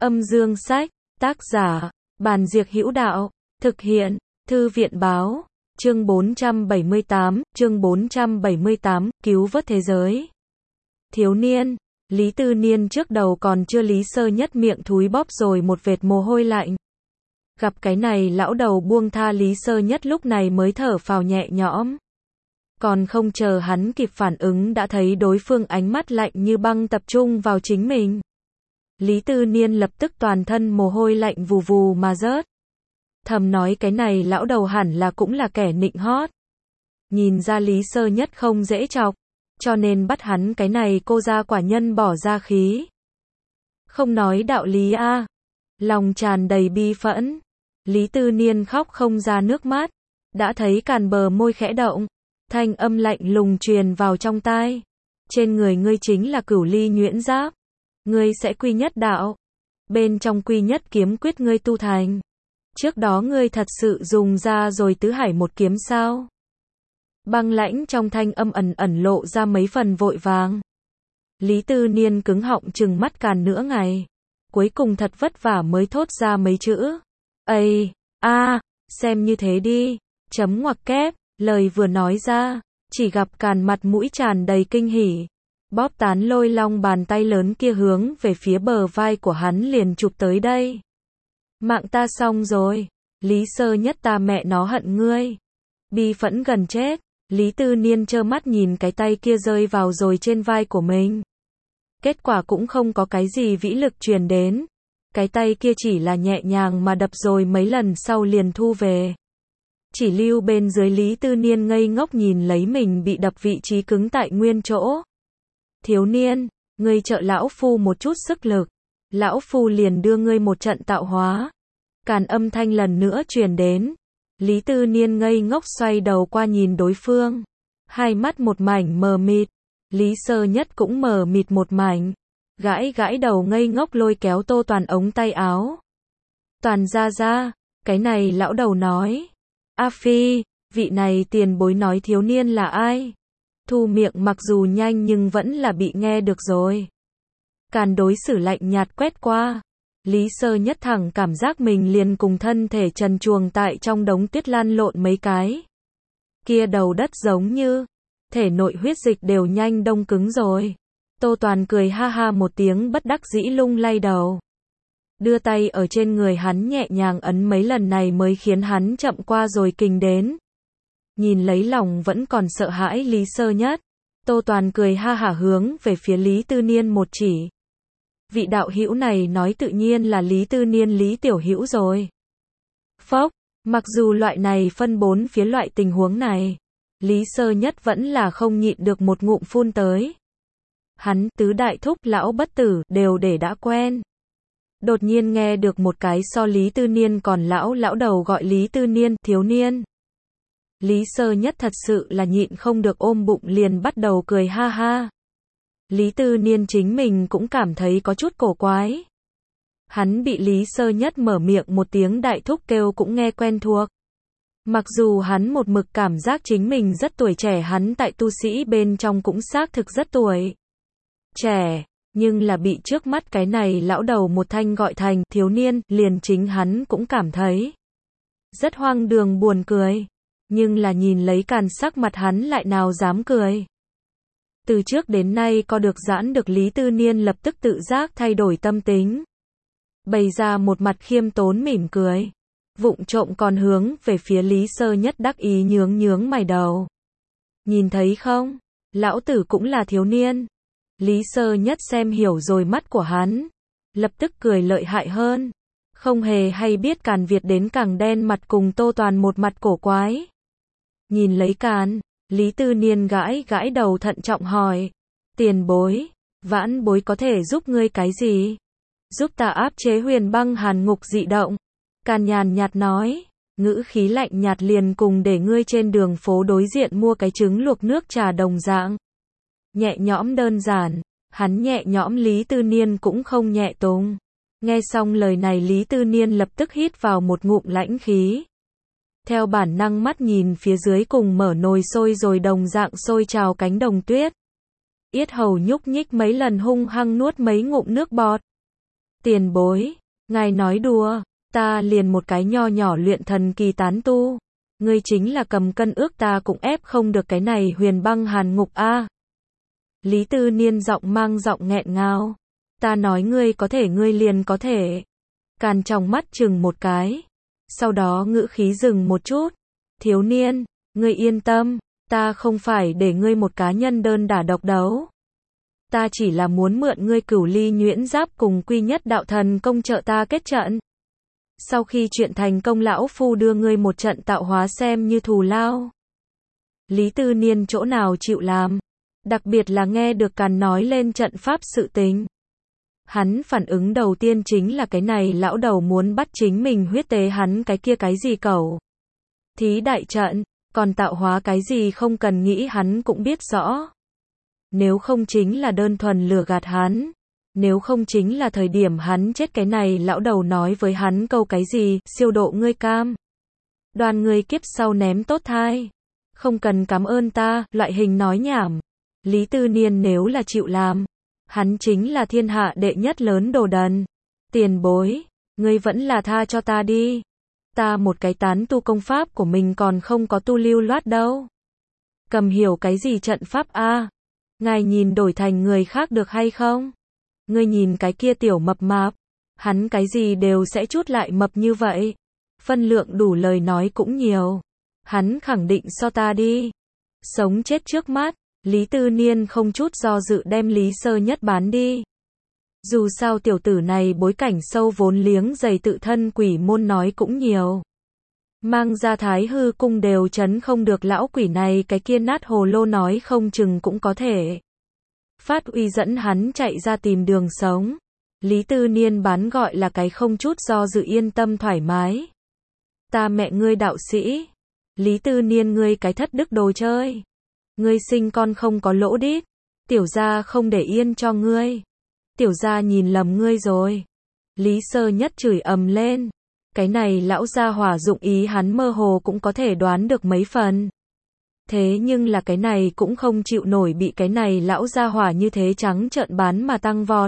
Âm dương sách, tác giả, Bàn Diệc Hữu Đạo, thực hiện, Thư viện Báo, chương 478, cứu vớt thế giới. Thiếu niên, Lý Tư Niên trước đầu còn chưa Lý Sơ Nhất miệng thúi bóp rồi một vệt mồ hôi lạnh. Gặp cái này lão đầu buông tha Lý Sơ Nhất lúc này mới thở phào nhẹ nhõm. Còn không chờ hắn kịp phản ứng đã thấy đối phương ánh mắt lạnh như băng tập trung vào chính mình. Lý Tư Niên lập tức toàn thân mồ hôi lạnh vù vù mà rớt. Thầm nói cái này lão đầu hẳn là cũng là kẻ nịnh hót. Nhìn ra Lý Sơ Nhất không dễ chọc, cho nên bắt hắn cái này cô ra quả nhân bỏ ra khí. Không nói đạo lý a. Lòng tràn đầy bi phẫn. Lý Tư Niên khóc không ra nước mắt. Đã thấy càn bờ môi khẽ động. Thanh âm lạnh lùng truyền vào trong tai. Trên người ngươi chính là Cửu Ly Nhuyễn Giáp. Ngươi sẽ quy nhất đạo. Bên trong quy nhất kiếm quyết ngươi tu thành. Trước đó ngươi thật sự dùng ra rồi tứ hải một kiếm sao? Băng lãnh trong thanh âm ẩn ẩn lộ ra mấy phần vội vàng. Lý Tư Niên cứng họng trừng mắt càn nửa ngày. Cuối cùng thật vất vả mới thốt ra mấy chữ. Ây, xem như thế đi. Chấm ngoặc kép, lời vừa nói ra, chỉ gặp càn mặt mũi tràn đầy kinh hỉ. Bóp tán lôi long bàn tay lớn kia hướng về phía bờ vai của hắn liền chụp tới đây. Mạng ta xong rồi. Lý Sơ Nhất ta mẹ nó hận ngươi. Bi phẫn gần chết. Lý Tư Niên trơ mắt nhìn cái tay kia rơi vào rồi trên vai của mình. Kết quả cũng không có cái gì vĩ lực truyền đến. Cái tay kia chỉ là nhẹ nhàng mà đập rồi mấy lần sau liền thu về. Chỉ lưu bên dưới Lý Tư Niên ngây ngốc nhìn lấy mình bị đập vị trí cứng tại nguyên chỗ. Thiếu niên, ngươi trợ lão phu một chút sức lực. Lão phu liền đưa ngươi một trận tạo hóa. Càn âm thanh lần nữa truyền đến. Lý Tư Niên ngây ngốc xoay đầu qua nhìn đối phương. Hai mắt một mảnh mờ mịt. Lý Sơ Nhất cũng mờ mịt một mảnh. Gãi gãi đầu ngây ngốc lôi kéo Tô Toàn ống tay áo. Toàn ra, cái này lão đầu nói. A Phi, vị này tiền bối nói thiếu niên là ai? Thu miệng mặc dù nhanh nhưng vẫn là bị nghe được rồi. Càn đối xử lạnh nhạt quét qua. Lý Sơ Nhất thẳng cảm giác mình liền cùng thân thể trần truồng tại trong đống tuyết lan lộn mấy cái. Kia đầu đất giống như thể nội huyết dịch đều nhanh đông cứng rồi. Tô Toàn cười ha ha một tiếng bất đắc dĩ lung lay đầu. Đưa tay ở trên người hắn nhẹ nhàng ấn mấy lần này mới khiến hắn chậm qua rồi kình đến. Nhìn lấy lòng vẫn còn sợ hãi Lý Sơ Nhất. Tô Toàn cười ha hả hướng về phía Lý Tư Niên một chỉ. Vị đạo hữu này nói tự nhiên là Lý Tư Niên Lý Tiểu Hữu rồi. Phốc, mặc dù loại này phân bốn phía loại tình huống này, Lý Sơ Nhất vẫn là không nhịn được một ngụm phun tới. Hắn tứ đại thúc lão bất tử đều để đã quen. Đột nhiên nghe được một cái so Lý Tư Niên còn lão đầu gọi Lý Tư Niên thiếu niên. Lý Sơ Nhất thật sự là nhịn không được ôm bụng liền bắt đầu cười ha ha. Lý Tư Niên chính mình cũng cảm thấy có chút cổ quái. Hắn bị Lý Sơ Nhất mở miệng một tiếng đại thúc kêu cũng nghe quen thuộc. Mặc dù hắn một mực cảm giác chính mình rất tuổi trẻ, hắn tại tu sĩ bên trong cũng xác thực rất tuổi trẻ, nhưng là bị trước mắt cái này lão đầu một thanh gọi thành thiếu niên, liền chính hắn cũng cảm thấy rất hoang đường buồn cười. Nhưng là nhìn lấy càn sắc mặt hắn lại nào dám cười. Từ trước đến nay có được giãn được Lý Tư Niên lập tức tự giác thay đổi tâm tính. Bày ra một mặt khiêm tốn mỉm cười. Vụng trộm còn hướng về phía Lý Sơ Nhất đắc ý nhướng mày đầu. Nhìn thấy không? Lão tử cũng là thiếu niên. Lý Sơ Nhất xem hiểu rồi mắt của hắn. Lập tức cười lợi hại hơn. Không hề hay biết càn Việt đến càng đen mặt cùng Tô Toàn một mặt cổ quái. Nhìn lấy càn, Lý Tư Niên gãi đầu thận trọng hỏi. Tiền bối, vãn bối có thể giúp ngươi cái gì? Giúp ta áp chế huyền băng hàn ngục dị động. Càn nhàn nhạt nói, ngữ khí lạnh nhạt liền cùng để ngươi trên đường phố đối diện mua cái trứng luộc nước trà đồng dạng. Nhẹ nhõm đơn giản, hắn nhẹ nhõm Lý Tư Niên cũng không nhẹ tùng. Nghe xong lời này Lý Tư Niên lập tức hít vào một ngụm lãnh khí. Theo bản năng mắt nhìn phía dưới cùng mở nồi sôi rồi đồng dạng sôi trào cánh đồng tuyết. Yết hầu nhúc nhích mấy lần hung hăng nuốt mấy ngụm nước bọt. Tiền bối, ngài nói đùa, ta liền một cái nho nhỏ luyện thần kỳ tán tu. Ngươi chính là cầm cân ước ta cũng ép không được cái này huyền băng hàn ngục a. Lý Tư Niên giọng mang giọng nghẹn ngào. Ta nói ngươi có thể ngươi liền có thể. Càn trong mắt chừng một cái. Sau đó ngữ khí dừng một chút. Thiếu niên, ngươi yên tâm, ta không phải để ngươi một cá nhân đơn đả độc đấu. Ta chỉ là muốn mượn ngươi Cửu Ly Nhuyễn Giáp cùng Quy Nhất Đạo Thần công trợ ta kết trận. Sau khi chuyện thành công lão phu đưa ngươi một trận tạo hóa xem như thù lao. Lý Tư Niên chỗ nào chịu làm, đặc biệt là nghe được Càn nói lên trận pháp sự tình. Hắn phản ứng đầu tiên chính là cái này lão đầu muốn bắt chính mình huyết tế hắn cái kia cái gì cẩu. Thí đại trận, còn tạo hóa cái gì không cần nghĩ hắn cũng biết rõ. Nếu không chính là đơn thuần lừa gạt hắn. Nếu không chính là thời điểm hắn chết cái này lão đầu nói với hắn câu cái gì, siêu độ ngươi cam. Đoàn ngươi kiếp sau ném tốt thai. Không cần cảm ơn ta, loại hình nói nhảm. Lý Tư Niên nếu là chịu làm, hắn chính là thiên hạ đệ nhất lớn đồ đần. Tiền bối, ngươi vẫn là tha cho ta đi. Ta một cái tán tu công pháp của mình còn không có tu lưu loát đâu. Cầm hiểu cái gì trận pháp a? Ngài nhìn đổi thành người khác được hay không? Ngươi nhìn cái kia tiểu mập mạp, hắn cái gì đều sẽ chút lại mập như vậy. Phân lượng đủ lời nói cũng nhiều. Hắn khẳng định so ta đi. Sống chết trước mắt, Lý Tư Niên không chút do dự đem Lý Sơ Nhất bán đi. Dù sao tiểu tử này bối cảnh sâu vốn liếng dày tự thân quỷ môn nói cũng nhiều. Mang ra Thái Hư cung đều chấn không được lão quỷ này cái kia nát hồ lô nói không chừng cũng có thể. Phát uy dẫn hắn chạy ra tìm đường sống. Lý Tư Niên bán gọi là cái không chút do dự yên tâm thoải mái. Ta mẹ ngươi đạo sĩ. Lý Tư Niên ngươi cái thất đức đồ chơi. Ngươi sinh con không có lỗ đít. Tiểu gia không để yên cho ngươi. Tiểu gia nhìn lầm ngươi rồi. Lý Sơ Nhất chửi ầm lên. Cái này lão gia hỏa dụng ý hắn mơ hồ cũng có thể đoán được mấy phần. Thế nhưng là cái này cũng không chịu nổi bị cái này lão gia hỏa như thế trắng trợn bán mà tăng vọt.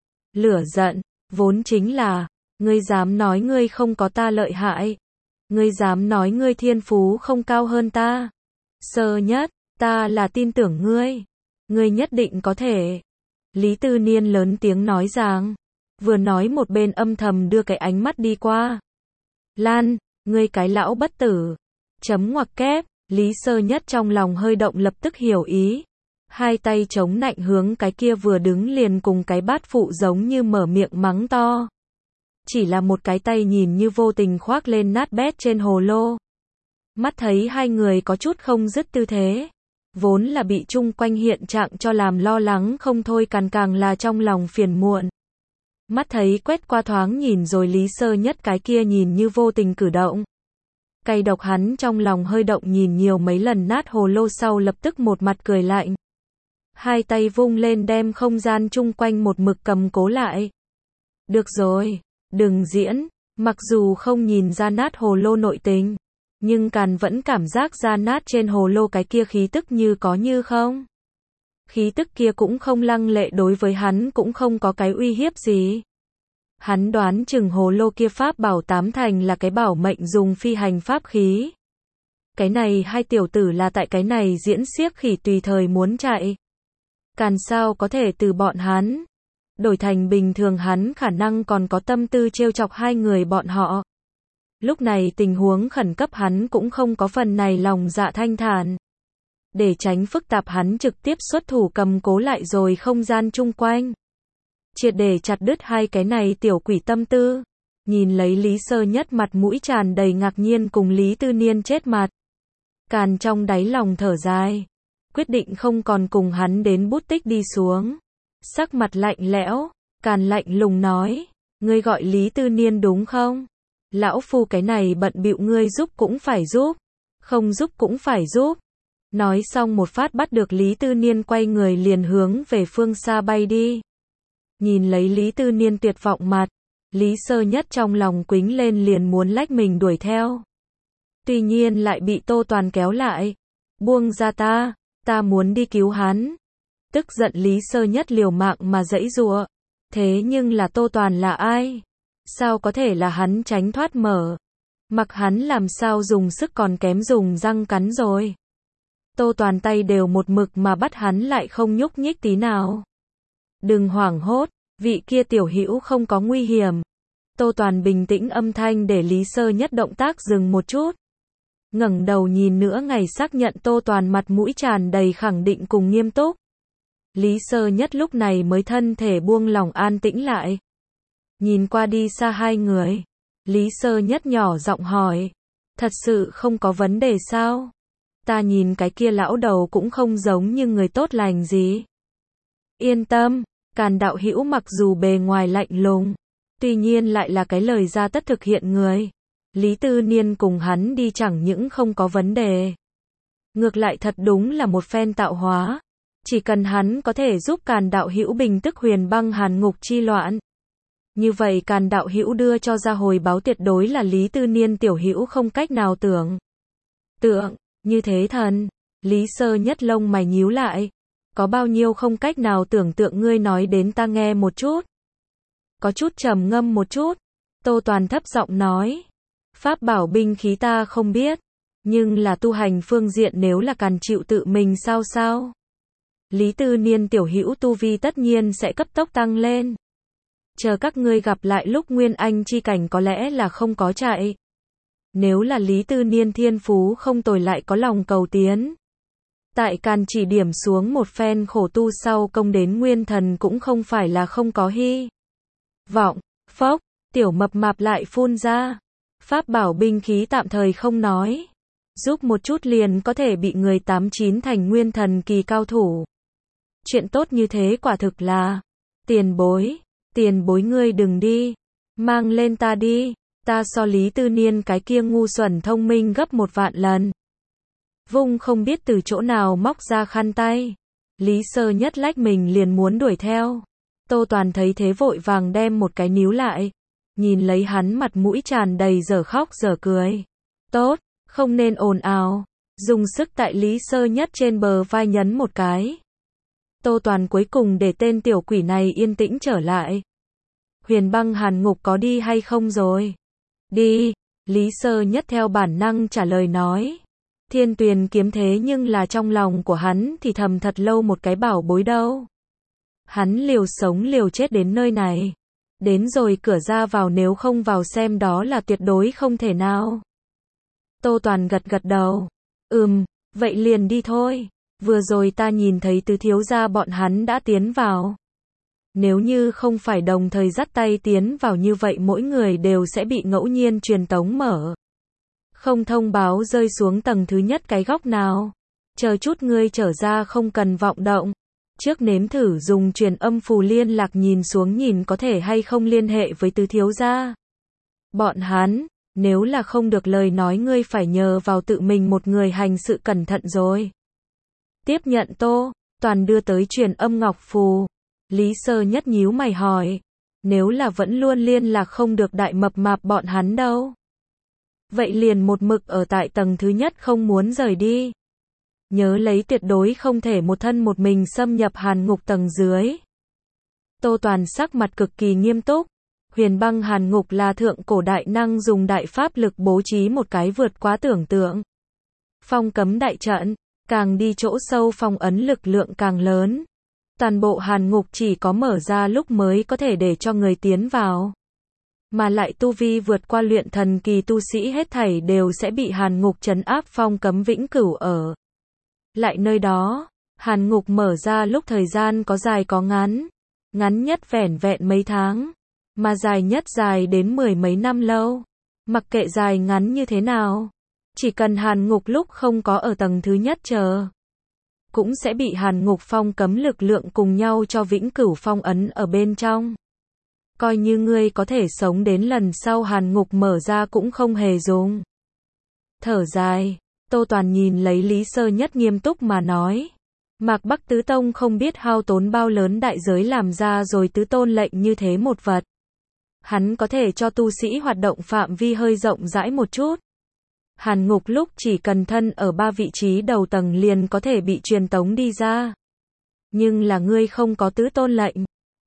Lửa giận, vốn chính là, ngươi dám nói ngươi không có ta lợi hại. Ngươi dám nói ngươi thiên phú không cao hơn ta. Sơ Nhất, ta là tin tưởng ngươi. Ngươi nhất định có thể. Lý Tư Niên lớn tiếng nói rằng, vừa nói một bên âm thầm đưa cái ánh mắt đi qua. Lan, ngươi cái lão bất tử. Chấm ngoặc kép. Lý Sơ Nhất trong lòng hơi động lập tức hiểu ý. Hai tay chống nạnh hướng cái kia vừa đứng liền cùng cái bát phụ giống như mở miệng mắng to. Chỉ là một cái tay nhìn như vô tình khoác lên nát bét trên hồ lô. Mắt thấy hai người có chút không dứt tư thế. Vốn là bị chung quanh hiện trạng cho làm lo lắng không thôi càng là trong lòng phiền muộn. Mắt thấy quét qua thoáng nhìn rồi Lý Sơ Nhất cái kia nhìn như vô tình cử động. Cay độc hắn trong lòng hơi động nhìn nhiều mấy lần nát hồ lô sau lập tức một mặt cười lạnh. Hai tay vung lên đem không gian chung quanh một mực cầm cố lại. Được rồi, đừng diễn, mặc dù không nhìn ra nát hồ lô nội tình, nhưng Càn vẫn cảm giác ra nát trên hồ lô cái kia khí tức như có như không. Khí tức kia cũng không lăng lệ đối với hắn cũng không có cái uy hiếp gì. Hắn đoán chừng hồ lô kia pháp bảo tám thành là cái bảo mệnh dùng phi hành pháp khí. Cái này hai tiểu tử là tại cái này diễn xiếc khỉ tùy thời muốn chạy. Càn sao có thể từ bọn hắn. Đổi thành bình thường hắn khả năng còn có tâm tư trêu chọc hai người bọn họ. Lúc này tình huống khẩn cấp hắn cũng không có phần này lòng dạ thanh thản. Để tránh phức tạp hắn trực tiếp xuất thủ cầm cố lại rồi không gian chung quanh. Triệt để chặt đứt hai cái này tiểu quỷ tâm tư. Nhìn lấy Lý Sơ Nhất mặt mũi tràn đầy ngạc nhiên cùng Lý Tư Niên chết mặt. Càn trong đáy lòng thở dài. Quyết định không còn cùng hắn đến bút tích đi xuống. Sắc mặt lạnh lẽo. Càn lạnh lùng nói. Ngươi gọi Lý Tư Niên đúng không? Lão phu cái này bận bịu ngươi giúp cũng phải giúp. Không giúp cũng phải giúp. Nói xong một phát bắt được Lý Tư Niên quay người liền hướng về phương xa bay đi. Nhìn lấy Lý Tư Niên tuyệt vọng mặt, Lý Sơ Nhất trong lòng quính lên liền muốn lách mình đuổi theo. Tuy nhiên lại bị Tô Toàn kéo lại. Buông ra ta muốn đi cứu hắn. Tức giận Lý Sơ Nhất liều mạng mà giãy giụa. Thế nhưng là Tô Toàn là ai? Sao có thể là hắn tránh thoát mở? Mặc hắn làm sao dùng sức còn kém dùng răng cắn rồi. Tô Toàn tay đều một mực mà bắt hắn lại không nhúc nhích tí nào. Đừng hoảng hốt, vị kia tiểu hữu không có nguy hiểm. Tô Toàn bình tĩnh âm thanh để Lý Sơ Nhất động tác dừng một chút. Ngẩng đầu nhìn nữa ngày xác nhận Tô Toàn mặt mũi tràn đầy khẳng định cùng nghiêm túc. Lý Sơ Nhất lúc này mới thân thể buông lỏng an tĩnh lại. Nhìn qua đi xa hai người. Lý Sơ Nhất nhỏ giọng hỏi. Thật sự không có vấn đề sao? Ta nhìn cái kia lão đầu cũng không giống như người tốt lành gì. Yên tâm, Càn đạo hữu mặc dù bề ngoài lạnh lùng, tuy nhiên lại là cái lời ra tất thực hiện người. Lý Tư Niên cùng hắn đi chẳng những không có vấn đề. Ngược lại thật đúng là một phen tạo hóa. Chỉ cần hắn có thể giúp Càn đạo hữu bình tức huyền băng hàn ngục chi loạn. Như vậy Càn đạo hữu đưa cho ra hồi báo tuyệt đối là Lý Tư Niên tiểu hữu không cách nào tưởng tượng, như thế thần. Lý Sơ Nhất lông mày nhíu lại. Có bao nhiêu không cách nào tưởng tượng ngươi nói đến ta nghe một chút. Có chút trầm ngâm một chút. Tô Toàn thấp giọng nói. Pháp bảo binh khí ta không biết. Nhưng là tu hành phương diện nếu là Càn chịu tự mình sao? Lý Tư Niên tiểu hữu tu vi tất nhiên sẽ cấp tốc tăng lên. Chờ các ngươi gặp lại lúc Nguyên Anh chi cảnh có lẽ là không có chạy. Nếu là Lý Tư Niên thiên phú không tồi lại có lòng cầu tiến. Tại Càn chỉ điểm xuống một phen khổ tu sau công đến nguyên thần cũng không phải là không có hy vọng. Phốc, tiểu mập mạp lại phun ra. Pháp bảo binh khí tạm thời không nói. Giúp một chút liền có thể bị người 89 thành nguyên thần kỳ cao thủ. Chuyện tốt như thế quả thực là. Tiền bối ngươi đừng đi. Mang lên ta đi. Ta so Lý Tư Niên cái kia ngu xuẩn thông minh gấp 1 vạn lần. Vung không biết từ chỗ nào móc ra khăn tay. Lý Sơ Nhất lách mình liền muốn đuổi theo. Tô Toàn thấy thế vội vàng đem một cái níu lại. Nhìn lấy hắn mặt mũi tràn đầy dở khóc dở cười. Tốt, không nên ồn ào. Dùng sức tại Lý Sơ Nhất trên bờ vai nhấn một cái. Tô Toàn cuối cùng để tên tiểu quỷ này yên tĩnh trở lại. Huyền băng hàn ngục có đi hay không rồi? Đi, Lý Sơ Nhất theo bản năng trả lời nói. Thiên Tuyền kiếm thế nhưng là trong lòng của hắn thì thầm thật lâu một cái bảo bối đâu. Hắn liều sống liều chết đến nơi này. Đến rồi cửa ra vào nếu không vào xem đó là tuyệt đối không thể nào. Tô Toàn gật gật đầu. Vậy liền đi thôi. Vừa rồi ta nhìn thấy tứ thiếu gia bọn hắn đã tiến vào. Nếu như không phải đồng thời dắt tay tiến vào như vậy mỗi người đều sẽ bị ngẫu nhiên truyền tống mở. Không thông báo rơi xuống tầng thứ nhất cái góc nào. Chờ chút ngươi trở ra không cần vọng động. Trước nếm thử dùng truyền âm phù liên lạc nhìn xuống nhìn có thể hay không liên hệ với tứ thiếu gia. Bọn hắn, nếu là không được lời nói ngươi phải nhờ vào tự mình một người hành sự cẩn thận rồi. Tiếp nhận Tô Toàn đưa tới truyền âm ngọc phù. Lý Sơ Nhất nhíu mày hỏi. Nếu là vẫn luôn liên lạc không được đại mập mạp bọn hắn đâu. Vậy liền một mực ở tại tầng thứ nhất không muốn rời đi. Nhớ lấy tuyệt đối không thể một thân một mình xâm nhập hàn ngục tầng dưới. Tô Toàn sắc mặt cực kỳ nghiêm túc. Huyền băng hàn ngục là thượng cổ đại năng dùng đại pháp lực bố trí một cái vượt quá tưởng tượng. Phong cấm đại trận, càng đi chỗ sâu phong ấn lực lượng càng lớn. Toàn bộ hàn ngục chỉ có mở ra lúc mới có thể để cho người tiến vào. Mà lại tu vi vượt qua luyện thần kỳ tu sĩ hết thảy đều sẽ bị hàn ngục trấn áp phong cấm vĩnh cửu ở. Lại nơi đó, hàn ngục mở ra lúc thời gian có dài có ngắn. Ngắn nhất vẻn vẹn mấy tháng. Mà dài nhất dài đến 10 mấy năm lâu. Mặc kệ dài ngắn như thế nào. Chỉ cần hàn ngục lúc không có ở tầng thứ nhất chờ. Cũng sẽ bị hàn ngục phong cấm lực lượng cùng nhau cho vĩnh cửu phong ấn ở bên trong. Coi như ngươi có thể sống đến lần sau hàn ngục mở ra cũng không hề dùng. Thở dài, Tô Toàn nhìn lấy Lý Sơ Nhất nghiêm túc mà nói. Mạc Bắc Tứ Tông không biết hao tốn bao lớn đại giới làm ra rồi tứ tôn lệnh như thế một vật. Hắn có thể cho tu sĩ hoạt động phạm vi hơi rộng rãi một chút. Hàn ngục lúc chỉ cần thân ở 3 vị trí đầu tầng liền có thể bị truyền tống đi ra. Nhưng là ngươi không có tứ tôn lệnh.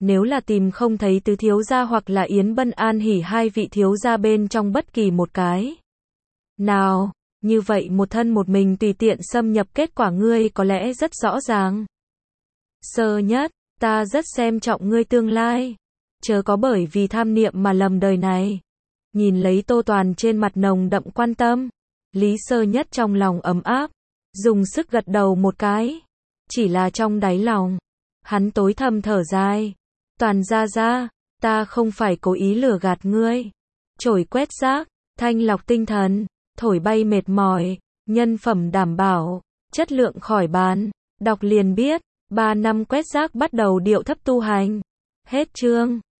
Nếu là tìm không thấy tứ thiếu gia hoặc là Yến Bân An Hỉ hai vị thiếu gia bên trong bất kỳ một cái nào, như vậy một thân một mình tùy tiện xâm nhập kết quả ngươi có lẽ rất rõ ràng. Sơ nhất, ta rất xem trọng ngươi tương lai, chớ có bởi vì tham niệm mà lầm đời này. Nhìn lấy Tô Toàn trên mặt nồng đậm quan tâm, Lý Sơ Nhất trong lòng ấm áp, dùng sức gật đầu một cái. Chỉ là trong đáy lòng, hắn tối thầm thở dài. Toàn gia gia, ta không phải cố ý lừa gạt ngươi. Chổi quét rác, thanh lọc tinh thần, thổi bay mệt mỏi, nhân phẩm đảm bảo, chất lượng khỏi bàn. Đọc liền biết, 3 năm quét rác bắt đầu điệu thấp tu hành. Hết chương.